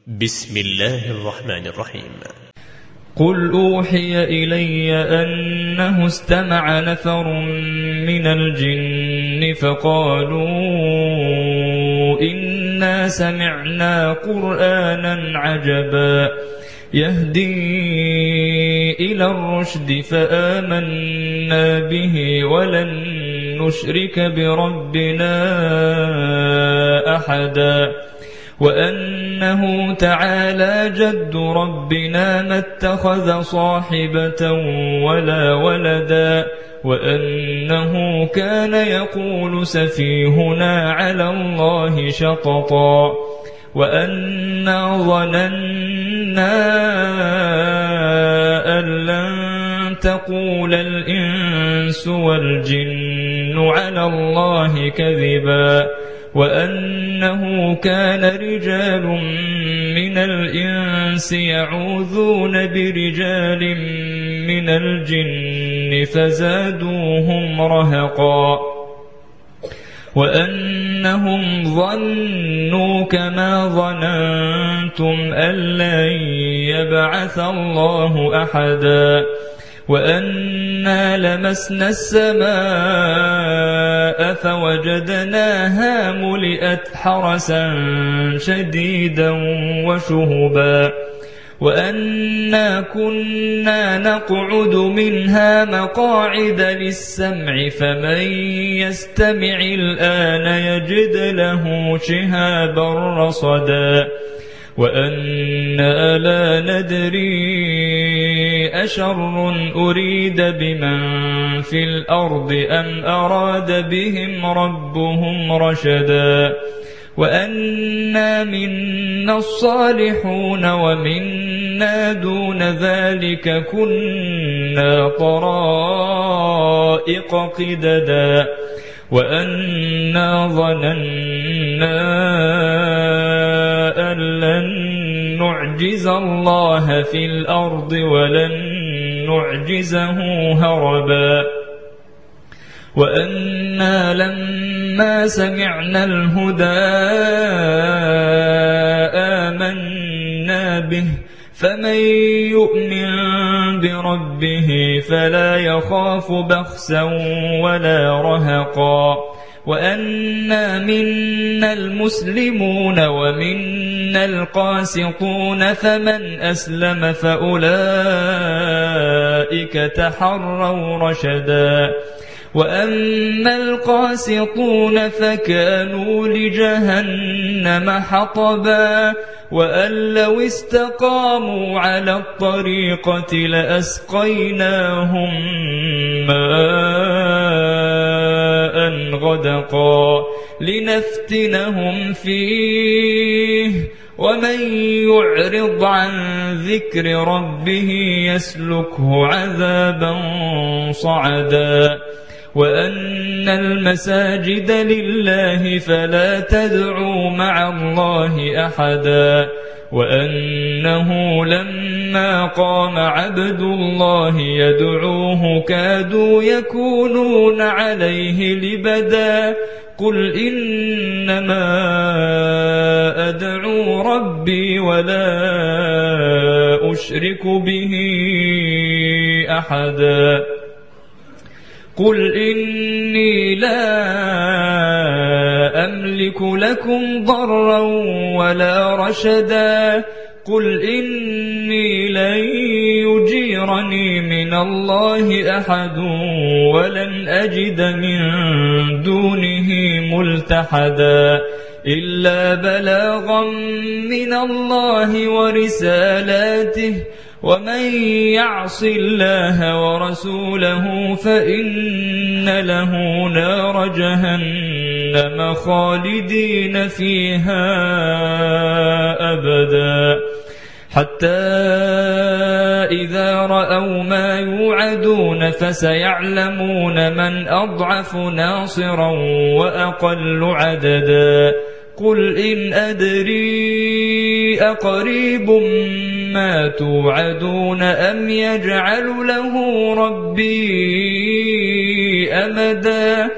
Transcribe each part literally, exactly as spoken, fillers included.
بسم الله الرحمن الرحيم. قل أوحي إلي أنه استمع نفر من الجن فقالوا إنا سمعنا قرآنا عجبا يهدي إلى الرشد فآمنا به ولن نشرك بربنا أحدا وأنه تعالى جد ربنا ما اتخذ صاحبة ولا ولدا وأنه كان يقول سفيهنا على الله شططا وأنا ظننا أن لن تقول الإنس والجن على الله كذبا وأنه كان رجال من الإنس يعوذون برجال من الجن فزادوهم رهقا وأنهم ظنوا كما ظننتم أن لن يبعث الله أحدا وأنا لمسنا السماء فوجدناها ملئت حرسا شديدا وشهبا وأنا كنا نقعد منها مقاعد للسمع فمن يستمع الآن يجد له شهابا رصدا وأنا لا ندري أشر أريد بمن في الأرض أم أراد بهم ربهم رشدا وأنا منا الصالحون ومنا دون ذلك كنا طرائق قددا وأنا ظننا أن لن نعجز الله في الأرض ولن نعجزه هربا وأنا لما سمعنا الهدى آمنا به فمن يؤمن بربه فلا يخاف بخسا ولا رهقا وأنا منا المسلمون ومنا القاسطون فمن أسلم فأولئك تحروا رشدا وأما القاسطون فكانوا لجهنم حطبا وأن لو استقاموا على الطريقة لأسقيناهم ماء غدقا لنفتنهم فيه ومن يعرض عن ذكر ربه يسلكه عذابا صعدا وأن المساجد لله فلا تدعوا مع الله أحدا وأنه لما قام عبد الله يدعوه كادوا يكونون عليه لبدا قل إنما أدعو ربي ولا أشرك به أحدا قل إني لا أملك لكم ضرا ولا رشدا قل إني لن يجيرني من الله أحد ولن أجد من دونه ملتحدا إلا بلاغا من الله ورسالاته ومن يعص الله ورسوله فإن له نار جهنم خالدين فيها أبدا حتى إذا رأوا ما يوعدون فسيعلمون من أضعف ناصرا وأقل عددا قل إن أدري أقريب ما توعدون أم يجعل له ربي أمدا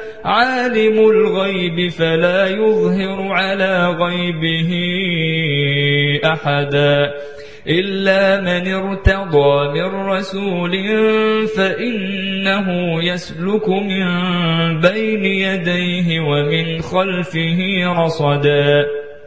عالم الغيب فلا يظهر على غيبه أحدا إلا من ارتضى من رسول فإنه يسلك من بين يديه ومن خلفه رصدا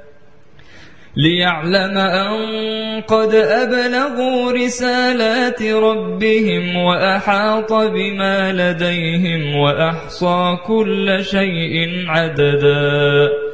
ليعلم أن قد أبلغوا رسالات ربهم وأحاط بما لديهم وأحصى كل شيء عددا.